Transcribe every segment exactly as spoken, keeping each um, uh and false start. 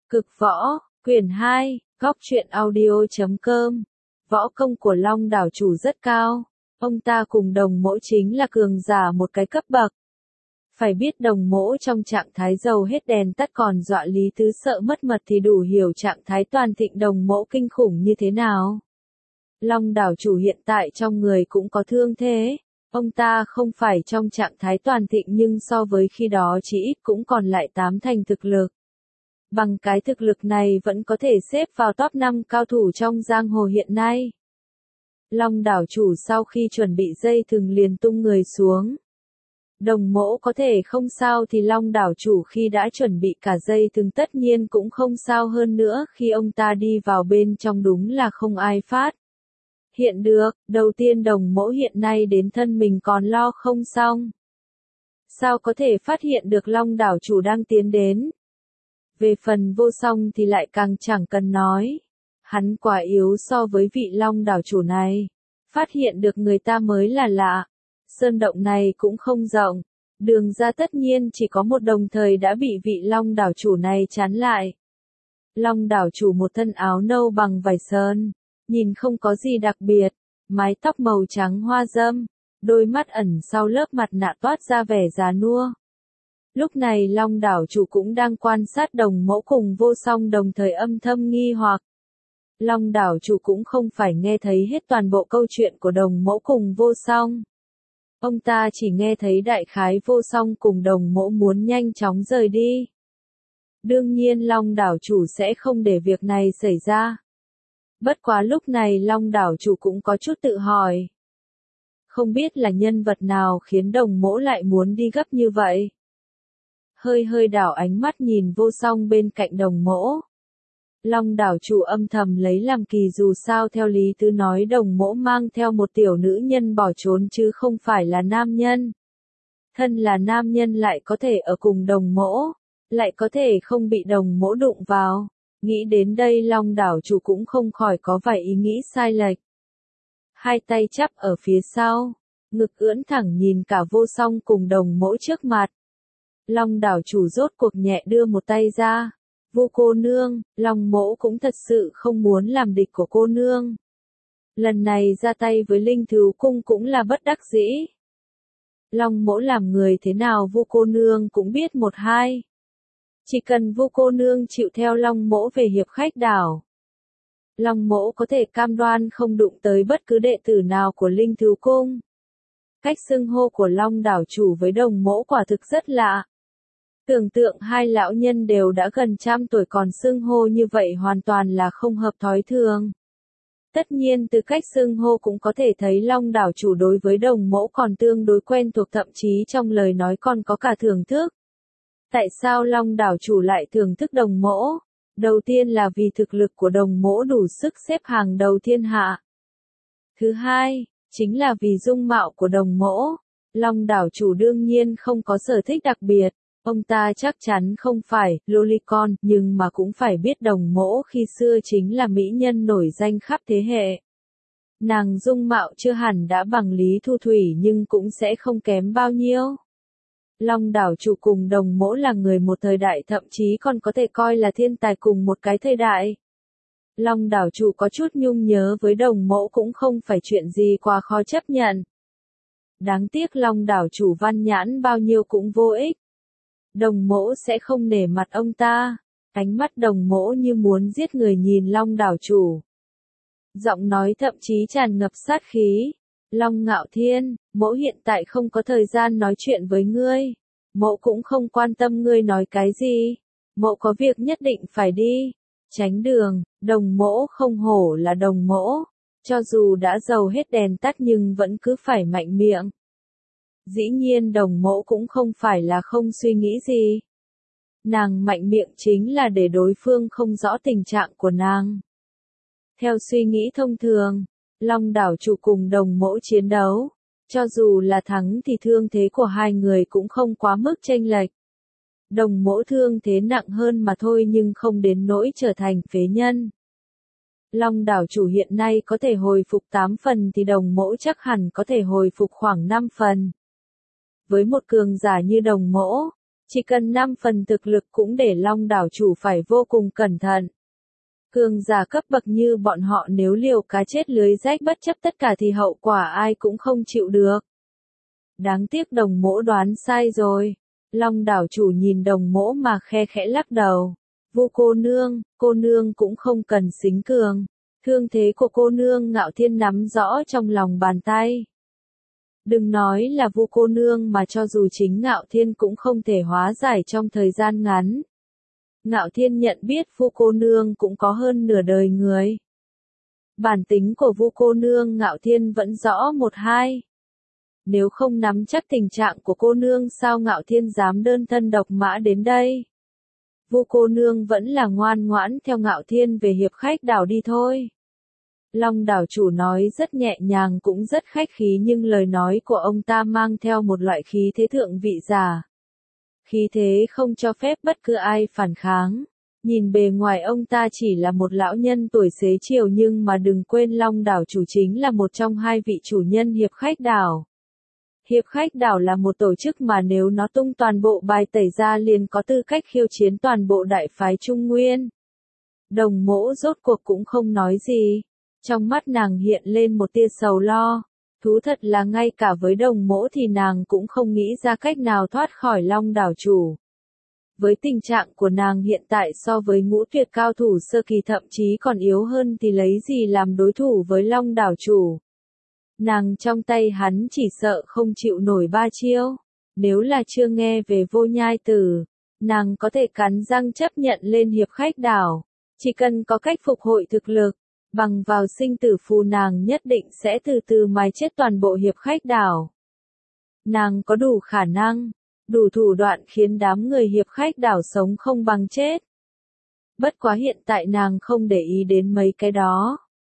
Cực võ, quyển hai, góc truyện audio chấm com. Võ công của Long đảo chủ rất cao. Ông ta cùng Đồng Mỗ chính là cường giả một cái cấp bậc. Phải biết Đồng Mỗ trong trạng thái dầu hết đèn tắt còn dọa Lý Tứ sợ mất mật thì đủ hiểu trạng thái toàn thịnh Đồng Mỗ kinh khủng như thế nào. Long đảo chủ hiện tại trong người cũng có thương thế. Ông ta không phải trong trạng thái toàn thịnh nhưng so với khi đó chỉ ít cũng còn lại tám thành thực lực. Bằng cái thực lực này vẫn có thể xếp vào top năm cao thủ trong giang hồ hiện nay. Long đảo chủ sau khi chuẩn bị dây thừng liền tung người xuống. Đồng Mỗ có thể không sao thì Long đảo chủ khi đã chuẩn bị cả dây thừng tất nhiên cũng không sao hơn nữa khi ông ta đi vào bên trong đúng là không ai phát hiện được. Đầu tiên Đồng Mỗ hiện nay đến thân mình còn lo không xong. Sao có thể phát hiện được Long đảo chủ đang tiến đến? Về phần Vô Song thì lại càng chẳng cần nói. Hắn quá yếu so với vị Long đảo chủ này. Phát hiện được người ta mới là lạ. Sơn động này cũng không rộng. Đường ra tất nhiên chỉ có một đồng thời đã bị vị Long đảo chủ này chắn lại. Long đảo chủ một thân áo nâu bằng vải sơn. Nhìn không có gì đặc biệt. Mái tóc màu trắng hoa râm. Đôi mắt ẩn sau lớp mặt nạ toát ra vẻ già nua. Lúc này Long đảo chủ cũng đang quan sát Đồng Mỗ cùng Vô Song đồng thời âm thầm nghi hoặc. Long đảo chủ cũng không phải nghe thấy hết toàn bộ câu chuyện của Đồng Mỗ cùng Vô Song. Ông ta chỉ nghe thấy đại khái Vô Song cùng Đồng Mỗ muốn nhanh chóng rời đi. Đương nhiên Long đảo chủ sẽ không để việc này xảy ra. Bất quá lúc này Long đảo chủ cũng có chút tự hỏi. Không biết là nhân vật nào khiến Đồng Mỗ lại muốn đi gấp như vậy. Hơi hơi đảo ánh mắt nhìn Vô Song bên cạnh Đồng Mỗ. Long đảo chủ âm thầm lấy làm kỳ dù sao theo Lý Tứ nói Đồng Mỗ mang theo một tiểu nữ nhân bỏ trốn chứ không phải là nam nhân. Thân là nam nhân lại có thể ở cùng Đồng Mỗ, lại có thể không bị Đồng Mỗ đụng vào. Nghĩ đến đây Long đảo chủ cũng không khỏi có vài ý nghĩ sai lệch. Hai tay chắp ở phía sau, ngực ưỡn thẳng nhìn cả Vô Song cùng Đồng Mỗ trước mặt. Long đảo chủ rốt cuộc nhẹ đưa một tay ra. Vô cô nương, Long Mỗ cũng thật sự không muốn làm địch của cô nương. Lần này ra tay với Linh Thứu Cung cũng là bất đắc dĩ. Long Mỗ làm người thế nào Vô cô nương cũng biết một hai. Chỉ cần Vô cô nương chịu theo Long Mỗ về hiệp khách đảo. Long Mỗ có thể cam đoan không đụng tới bất cứ đệ tử nào của Linh Thứu Cung. Cách xưng hô của Long đảo chủ với Đồng Mỗ quả thực rất lạ. Tưởng tượng hai lão nhân đều đã gần trăm tuổi còn xưng hô như vậy hoàn toàn là không hợp thói thường. Tất nhiên từ cách xưng hô cũng có thể thấy Long đảo chủ đối với Đồng Mỗ còn tương đối quen thuộc thậm chí trong lời nói còn có cả thưởng thức. Tại sao Long đảo chủ lại thưởng thức Đồng Mỗ? Đầu tiên là vì thực lực của Đồng Mỗ đủ sức xếp hàng đầu thiên hạ. Thứ hai, chính là vì dung mạo của Đồng Mỗ. Long đảo chủ đương nhiên không có sở thích đặc biệt. Ông ta chắc chắn không phải lolicon, nhưng mà cũng phải biết Đồng Mỗ khi xưa chính là mỹ nhân nổi danh khắp thế hệ. Nàng dung mạo chưa hẳn đã bằng Lý Thu Thủy nhưng cũng sẽ không kém bao nhiêu. Long đảo chủ cùng Đồng Mỗ là người một thời đại thậm chí còn có thể coi là thiên tài cùng một cái thời đại. Long đảo chủ có chút nhung nhớ với Đồng Mỗ cũng không phải chuyện gì quá khó chấp nhận. Đáng tiếc Long đảo chủ văn nhãn bao nhiêu cũng vô ích. Đồng Mỗ sẽ không nể mặt ông ta. Ánh mắt Đồng Mỗ như muốn giết người nhìn Long đảo chủ. Giọng nói thậm chí tràn ngập sát khí. Long Ngạo Thiên, Mỗ hiện tại không có thời gian nói chuyện với ngươi. Mỗ cũng không quan tâm ngươi nói cái gì. Mỗ có việc nhất định phải đi. Tránh đường, Đồng Mỗ không hổ là Đồng Mỗ. Cho dù đã dầu hết đèn tắt nhưng vẫn cứ phải mạnh miệng. Dĩ nhiên Đồng Mỗ cũng không phải là không suy nghĩ gì. Nàng mạnh miệng chính là để đối phương không rõ tình trạng của nàng. Theo suy nghĩ thông thường, Long đảo chủ cùng Đồng Mỗ chiến đấu. Cho dù là thắng thì thương thế của hai người cũng không quá mức chênh lệch. Đồng Mỗ thương thế nặng hơn mà thôi nhưng không đến nỗi trở thành phế nhân. Long đảo chủ hiện nay có thể hồi phục tám phần thì Đồng Mỗ chắc hẳn có thể hồi phục khoảng năm phần. Với một cường giả như Đồng Mỗ, Chỉ cần năm phần thực lực cũng để Long đảo chủ phải vô cùng cẩn thận. Cường giả cấp bậc như bọn họ nếu liều cá chết lưới rách bất chấp tất cả thì hậu quả ai cũng không chịu được. Đáng tiếc Đồng Mỗ đoán sai rồi. Long đảo chủ nhìn Đồng Mỗ mà khe khẽ lắc đầu. Vu cô nương, cô nương cũng không cần xính cường. Thương thế của cô nương Ngạo Thiên nắm rõ trong lòng bàn tay. Đừng nói là Vu cô nương mà cho dù chính Ngạo Thiên cũng không thể hóa giải trong thời gian ngắn. Ngạo Thiên nhận biết Vu cô nương cũng có hơn nửa đời người. Bản tính của Vu cô nương Ngạo Thiên vẫn rõ một hai. Nếu không nắm chắc tình trạng của cô nương sao Ngạo Thiên dám đơn thân độc mã đến đây. Vu cô nương vẫn là ngoan ngoãn theo Ngạo Thiên về hiệp khách đảo đi thôi. Long đảo chủ nói rất nhẹ nhàng cũng rất khách khí nhưng lời nói của ông ta mang theo một loại khí thế thượng vị giả. Khí thế không cho phép bất cứ ai phản kháng. Nhìn bề ngoài ông ta chỉ là một lão nhân tuổi xế chiều nhưng mà đừng quên Long đảo chủ chính là một trong hai vị chủ nhân hiệp khách đảo. Hiệp khách đảo là một tổ chức mà nếu nó tung toàn bộ bài tẩy ra liền có tư cách khiêu chiến toàn bộ đại phái Trung Nguyên. Đồng Mỗ rốt cuộc cũng không nói gì. Trong mắt nàng hiện lên một tia sầu lo. Thú thật là ngay cả với Đồng Mỗ thì nàng cũng không nghĩ ra cách nào thoát khỏi Long đảo chủ. Với tình trạng của nàng hiện tại so với ngũ tuyệt cao thủ sơ kỳ thậm chí còn yếu hơn thì lấy gì làm đối thủ với Long đảo chủ. Nàng trong tay hắn chỉ sợ không chịu nổi ba chiêu. Nếu là chưa nghe về Vô Nhai Tử, nàng có thể cắn răng chấp nhận lên hiệp khách đảo. Chỉ cần có cách phục hồi thực lực, bằng vào sinh tử phù nàng nhất định sẽ từ từ mài chết toàn bộ hiệp khách đảo. Nàng có đủ khả năng, đủ thủ đoạn khiến đám người hiệp khách đảo sống không bằng chết. Bất quá hiện tại nàng không để ý đến mấy cái đó.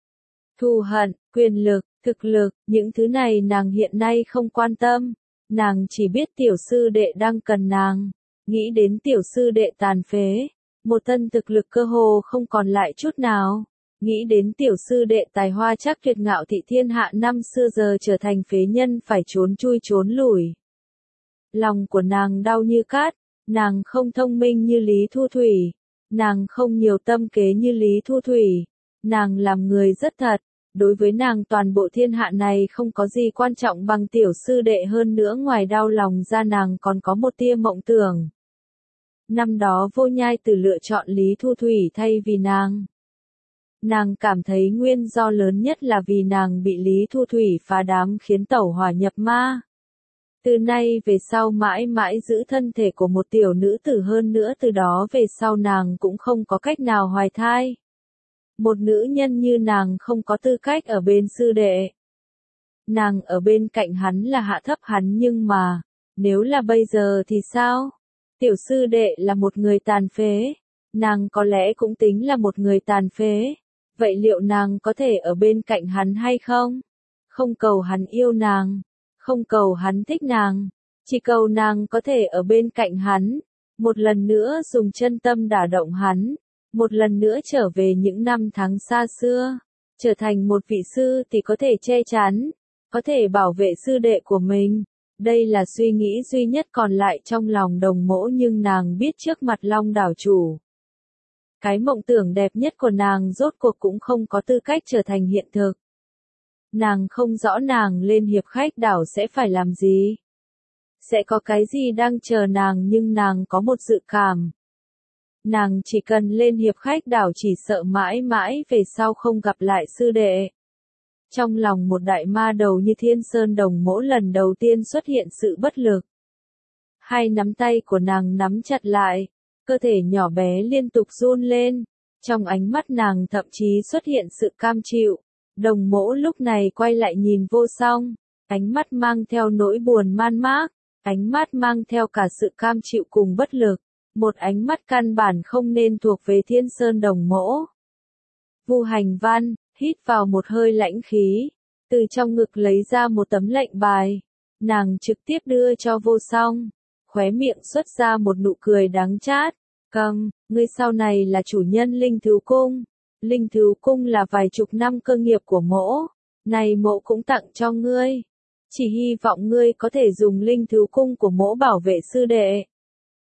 Thù hận, quyền lực, thực lực, những thứ này nàng hiện nay không quan tâm. Nàng chỉ biết tiểu sư đệ đang cần nàng. Nghĩ đến tiểu sư đệ tàn phế. Một thân thực lực cơ hồ không còn lại chút nào. Nghĩ đến tiểu sư đệ tài hoa chắc tuyệt Ngạo Thị thiên hạ năm xưa giờ trở thành phế nhân phải trốn chui trốn lủi. Lòng của nàng đau như cát. Nàng không thông minh như Lý Thu Thủy. Nàng không nhiều tâm kế như Lý Thu Thủy. Nàng làm người rất thật. Đối với nàng toàn bộ thiên hạ này không có gì quan trọng bằng tiểu sư đệ hơn nữa ngoài đau lòng ra nàng còn có một tia mộng tưởng. Năm đó Vô Nhai Tử lựa chọn Lý Thu Thủy thay vì nàng. Nàng cảm thấy nguyên do lớn nhất là vì nàng bị Lý Thu Thủy phá đám khiến tẩu hỏa nhập ma. Từ nay về sau mãi mãi giữ thân thể của một tiểu nữ tử hơn nữa từ đó về sau nàng cũng không có cách nào hoài thai. Một nữ nhân như nàng không có tư cách ở bên sư đệ. Nàng ở bên cạnh hắn là hạ thấp hắn nhưng mà, nếu là bây giờ thì sao? Tiểu sư đệ là một người tàn phế. Nàng có lẽ cũng tính là một người tàn phế. Vậy liệu nàng có thể ở bên cạnh hắn hay không? Không cầu hắn yêu nàng. Không cầu hắn thích nàng. Chỉ cầu nàng có thể ở bên cạnh hắn. Một lần nữa dùng chân tâm đả động hắn. Một lần nữa trở về những năm tháng xa xưa. Trở thành một vị sư thì có thể che chắn. Có thể bảo vệ sư đệ của mình. Đây là suy nghĩ duy nhất còn lại trong lòng Đồng Mỗ nhưng nàng biết trước mặt Long đảo chủ. Cái mộng tưởng đẹp nhất của nàng rốt cuộc cũng không có tư cách trở thành hiện thực. Nàng không rõ nàng lên hiệp khách đảo sẽ phải làm gì. Sẽ có cái gì đang chờ nàng nhưng nàng có một dự cảm. Nàng chỉ cần lên hiệp khách đảo chỉ sợ mãi mãi về sau không gặp lại sư đệ. Trong lòng một đại ma đầu như Thiên Sơn Đồng Mỗ lần đầu tiên xuất hiện sự bất lực. Hai nắm tay của nàng nắm chặt lại, cơ thể nhỏ bé liên tục run lên. Trong ánh mắt nàng thậm chí xuất hiện sự cam chịu. Đồng Mỗ lúc này quay lại nhìn Vô Song, ánh mắt mang theo nỗi buồn man mác, ánh mắt mang theo cả sự cam chịu cùng bất lực. Một ánh mắt căn bản không nên thuộc về Thiên Sơn Đồng Mỗ. Vu Hành Văn, hít vào một hơi lãnh khí, từ trong ngực lấy ra một tấm lệnh bài. Nàng trực tiếp đưa cho Vô Song, khóe miệng xuất ra một nụ cười đắng chát. Cầm, ngươi sau này là chủ nhân Linh Thứu Cung. Linh Thứu Cung là vài chục năm cơ nghiệp của Mỗ. Này Mỗ cũng tặng cho ngươi. Chỉ hy vọng ngươi có thể dùng Linh Thứu Cung của Mỗ bảo vệ sư đệ.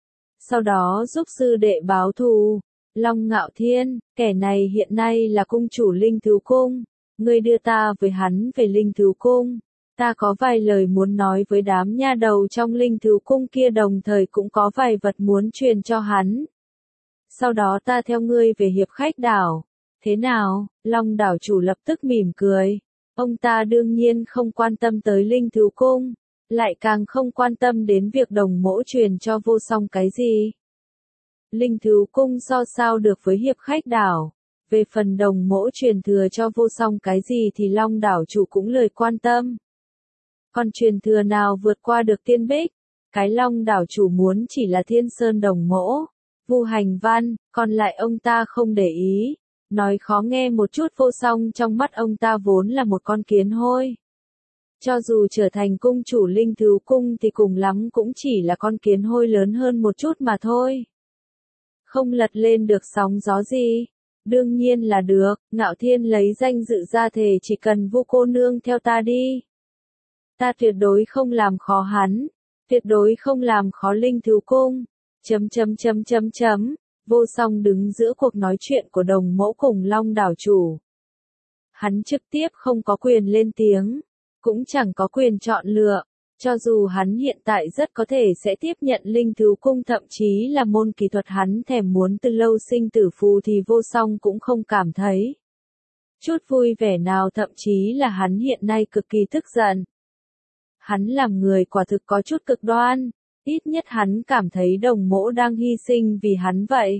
sau đó giúp sư đệ báo thù. Long Ngạo Thiên, kẻ này hiện nay là cung chủ Linh Thú Cung, ngươi đưa ta với hắn về Linh Thú Cung. Ta có vài lời muốn nói với đám nha đầu trong Linh Thú Cung kia, đồng thời cũng có vài vật muốn truyền cho hắn. Sau đó ta theo ngươi về Hiệp Khách Đảo. Thế nào? Long đảo chủ lập tức mỉm cười. Ông ta đương nhiên không quan tâm tới Linh Thú Cung, lại càng không quan tâm đến việc Đồng Mỗ truyền cho Vô Song cái gì. Linh Thú Cung so sao được với Hiệp Khách Đảo. Về phần Đồng Mỗ truyền thừa cho Vô Song cái gì thì Long đảo chủ cũng lười quan tâm. Còn truyền thừa nào vượt qua được Tiên Bích? Cái Long đảo chủ muốn chỉ là Thiên Sơn Đồng Mỗ, Vu Hành Văn, còn lại ông ta không để ý. Nói khó nghe một chút, Vô Song trong mắt ông ta vốn là một con kiến hôi. Cho dù trở thành cung chủ Linh Thú Cung thì cùng lắm cũng chỉ là con kiến hôi lớn hơn một chút mà thôi. Không lật lên được sóng gió gì. Đương nhiên là được, Ngạo Thiên lấy danh dự ra thề chỉ cần Vu cô nương theo ta đi. Ta tuyệt đối không làm khó hắn, tuyệt đối không làm khó Linh Thú Cung. Chấm chấm chấm chấm chấm. Vô Song đứng giữa cuộc nói chuyện của Đồng Mỗ cùng Long đảo chủ. Hắn trực tiếp không có quyền lên tiếng, cũng chẳng có quyền chọn lựa. Cho dù hắn hiện tại rất có thể sẽ tiếp nhận Linh Thú Cung, thậm chí là môn kỹ thuật hắn thèm muốn từ lâu sinh tử phù, thì Vô Song cũng không cảm thấy chút vui vẻ nào, thậm chí là hắn hiện nay cực kỳ tức giận. Hắn làm người quả thực có chút cực đoan. Ít nhất hắn cảm thấy Đồng Mỗ đang hy sinh vì hắn vậy.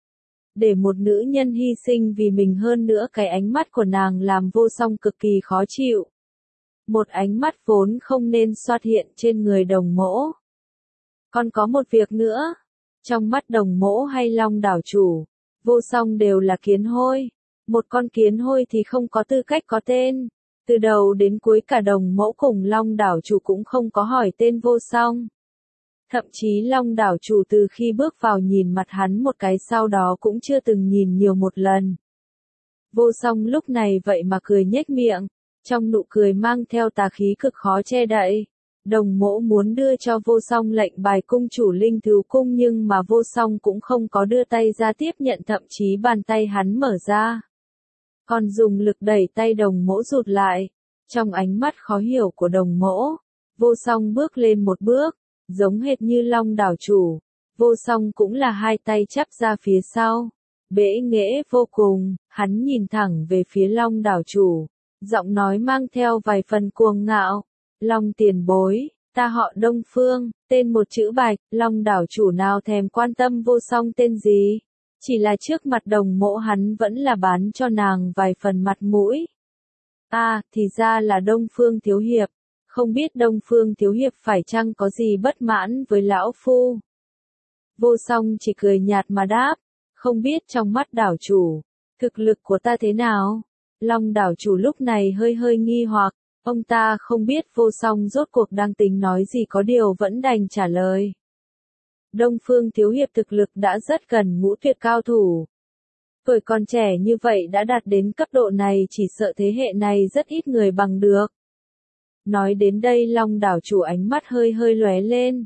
Để một nữ nhân hy sinh vì mình, hơn nữa cái ánh mắt của nàng làm Vô Song cực kỳ khó chịu. Một ánh mắt vốn không nên xuất hiện trên người Đồng Mỗ. Còn có một việc nữa. Trong mắt Đồng Mỗ hay Long đảo chủ, Vô Song đều là kiến hôi. Một con kiến hôi thì không có tư cách có tên. Từ đầu đến cuối cả Đồng Mỗ cùng Long đảo chủ cũng không có hỏi tên Vô Song. Thậm chí Long đảo chủ từ khi bước vào nhìn mặt hắn một cái sau đó cũng chưa từng nhìn nhiều một lần. Vô Song lúc này vậy mà cười nhếch miệng, trong nụ cười mang theo tà khí cực khó che đậy. Đồng Mỗ muốn đưa cho Vô Song lệnh bài cung chủ Linh Thú Cung, nhưng mà Vô Song cũng không có đưa tay ra tiếp nhận, thậm chí bàn tay hắn mở ra, còn dùng lực đẩy tay Đồng Mỗ rụt lại. Trong ánh mắt khó hiểu của Đồng Mỗ, Vô Song bước lên một bước. Giống hệt như Long đảo chủ, Vô Song cũng là hai tay chắp ra phía sau, bẽ nghễ vô cùng. Hắn nhìn thẳng về phía Long đảo chủ, giọng nói mang theo vài phần cuồng ngạo. Long tiền bối, ta họ Đông Phương, tên một chữ Bạch. Long đảo chủ nào thèm quan tâm Vô Song tên gì, chỉ là trước mặt Đồng Mỗ hắn vẫn là bán cho nàng vài phần mặt mũi. À, thì ra là Đông Phương thiếu hiệp. Không biết Đông Phương thiếu hiệp phải chăng có gì bất mãn với lão phu? Vô Song chỉ cười nhạt mà đáp, không biết trong mắt đảo chủ, thực lực của ta thế nào? Long đảo chủ lúc này hơi hơi nghi hoặc, ông ta không biết Vô Song rốt cuộc đang tính nói gì, có điều vẫn đành trả lời. Đông Phương thiếu hiệp thực lực đã rất gần ngũ tuyệt cao thủ. Tuổi còn trẻ như vậy đã đạt đến cấp độ này, chỉ sợ thế hệ này rất ít người bằng được. Nói đến đây Long đảo chủ ánh mắt hơi hơi lóe lên.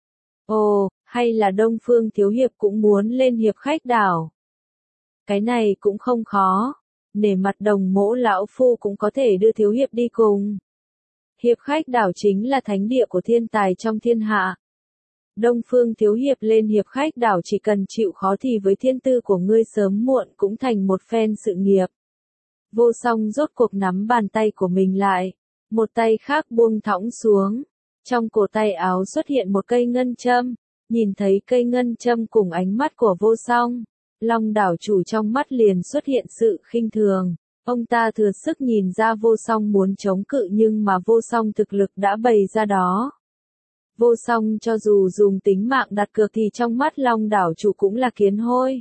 Ồ, hay là Đông Phương thiếu hiệp cũng muốn lên Hiệp Khách Đảo? Cái này cũng không khó. Nể mặt Đồng Mỗ lão phu cũng có thể đưa thiếu hiệp đi cùng. Hiệp Khách Đảo chính là thánh địa của thiên tài trong thiên hạ. Đông Phương thiếu hiệp lên Hiệp Khách Đảo chỉ cần chịu khó thì với thiên tư của ngươi sớm muộn cũng thành một phen sự nghiệp. Vô Song rốt cuộc nắm bàn tay của mình lại, một tay khác buông thõng xuống. Trong cổ tay áo xuất hiện một cây ngân châm. Nhìn thấy cây ngân châm cùng ánh mắt của Vô Song, Long đảo chủ trong mắt liền xuất hiện sự khinh thường. Ông ta thừa sức nhìn ra Vô Song muốn chống cự, nhưng mà Vô Song thực lực đã bày ra đó. Vô Song cho dù dùng tính mạng đặt cược thì trong mắt Long đảo chủ cũng là kiến hôi.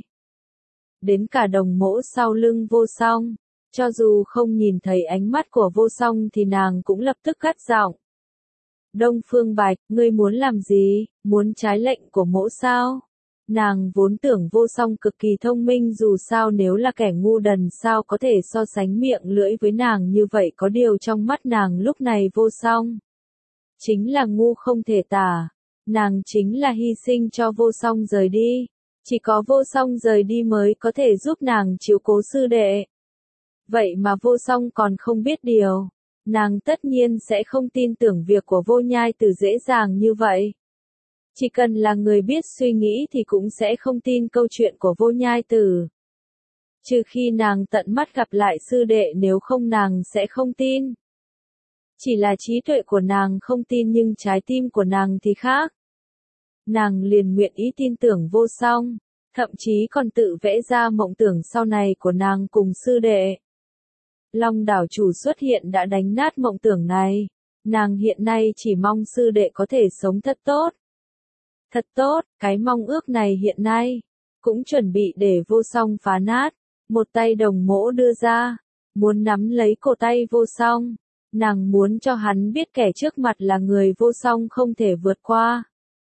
Đến cả Đồng Mỗ sau lưng Vô Song, cho dù không nhìn thấy ánh mắt của Vô Song thì nàng cũng lập tức cất giọng. Đông Phương Bạch, ngươi muốn làm gì, muốn trái lệnh của Mỗ sao? Nàng vốn tưởng Vô Song cực kỳ thông minh, dù sao nếu là kẻ ngu đần sao có thể so sánh miệng lưỡi với nàng như vậy, có điều trong mắt nàng lúc này Vô Song chính là ngu không thể tả. Nàng chính là hy sinh cho vô song rời đi. Chỉ có vô song rời đi mới có thể giúp nàng chiếu cố sư đệ. Vậy mà vô song còn không biết điều. Nàng tất nhiên sẽ không tin tưởng việc của vô nhai tử dễ dàng như vậy. Chỉ cần là người biết suy nghĩ thì cũng sẽ không tin câu chuyện của vô nhai tử. Trừ khi nàng tận mắt gặp lại sư đệ, nếu không nàng sẽ không tin. Chỉ là trí tuệ của nàng không tin nhưng trái tim của nàng thì khác. Nàng liền nguyện ý tin tưởng vô song, thậm chí còn tự vẽ ra mộng tưởng sau này của nàng cùng sư đệ. Long đảo chủ xuất hiện đã đánh nát mộng tưởng này. Nàng hiện nay chỉ mong sư đệ có thể sống thật tốt. Thật tốt, cái mong ước này hiện nay, cũng chuẩn bị để vô song phá nát. Một tay đồng mỗ đưa ra, muốn nắm lấy cổ tay vô song. Nàng muốn cho hắn biết kẻ trước mặt là người vô song không thể vượt qua.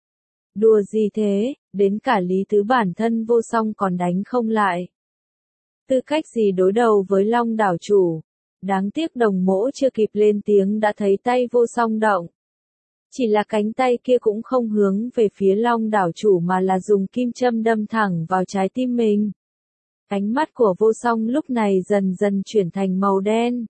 Đùa gì thế, đến cả lý tứ bản thân vô song còn đánh không lại. Tư cách gì đối đầu với Long đảo chủ. Đáng tiếc đồng mỗ chưa kịp lên tiếng đã thấy tay vô song động. Chỉ là cánh tay kia cũng không hướng về phía Long đảo chủ mà là dùng kim châm đâm thẳng vào trái tim mình. Ánh mắt của vô song lúc này dần dần chuyển thành màu đen.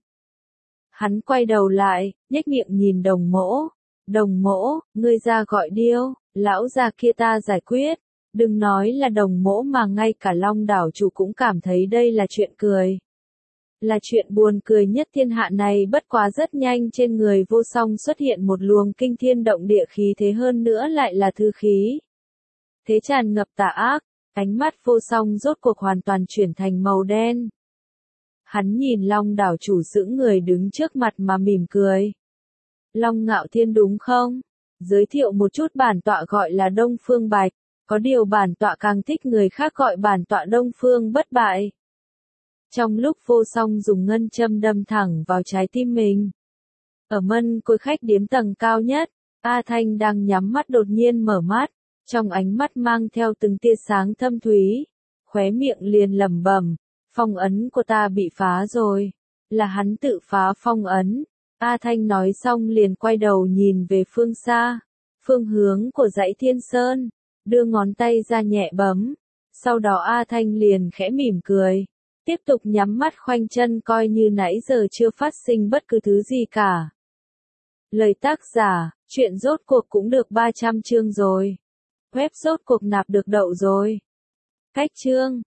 Hắn quay đầu lại, nhếch miệng nhìn đồng mỗ. Đồng mỗ, ngươi ra gọi điêu, lão già kia ta giải quyết. Đừng nói là đồng mỗ mà ngay cả Long đảo chủ cũng cảm thấy đây là chuyện cười. Là chuyện buồn cười nhất thiên hạ này. Bất quá rất nhanh trên người vô song xuất hiện một luồng kinh thiên động địa khí thế, hơn nữa lại là thư khí. Thế tràn ngập tà ác, ánh mắt vô song rốt cuộc hoàn toàn chuyển thành màu đen. Hắn nhìn Long đảo chủ sững người đứng trước mặt mà mỉm cười. Long Ngạo Thiên đúng không? Giới thiệu một chút, bản tọa gọi là Đông Phương Bạch, có điều bản tọa càng thích người khác gọi bản tọa Đông Phương bất bại. Trong lúc vô song dùng ngân châm đâm thẳng vào trái tim mình. Ở mân côi khách điếm tầng cao nhất, A Thanh đang nhắm mắt đột nhiên mở mắt, trong ánh mắt mang theo từng tia sáng thâm thúy, khóe miệng liền lẩm bẩm, phong ấn của ta bị phá rồi, là hắn tự phá phong ấn. A Thanh nói xong liền quay đầu nhìn về phương xa, phương hướng của dãy Thiên Sơn, đưa ngón tay ra nhẹ bấm, sau đó A Thanh liền khẽ mỉm cười, tiếp tục nhắm mắt khoanh chân coi như nãy giờ chưa phát sinh bất cứ thứ gì cả. Lời tác giả, chuyện rốt cuộc cũng được ba trăm chương rồi. Web rốt cuộc nạp được đậu rồi. Cách chương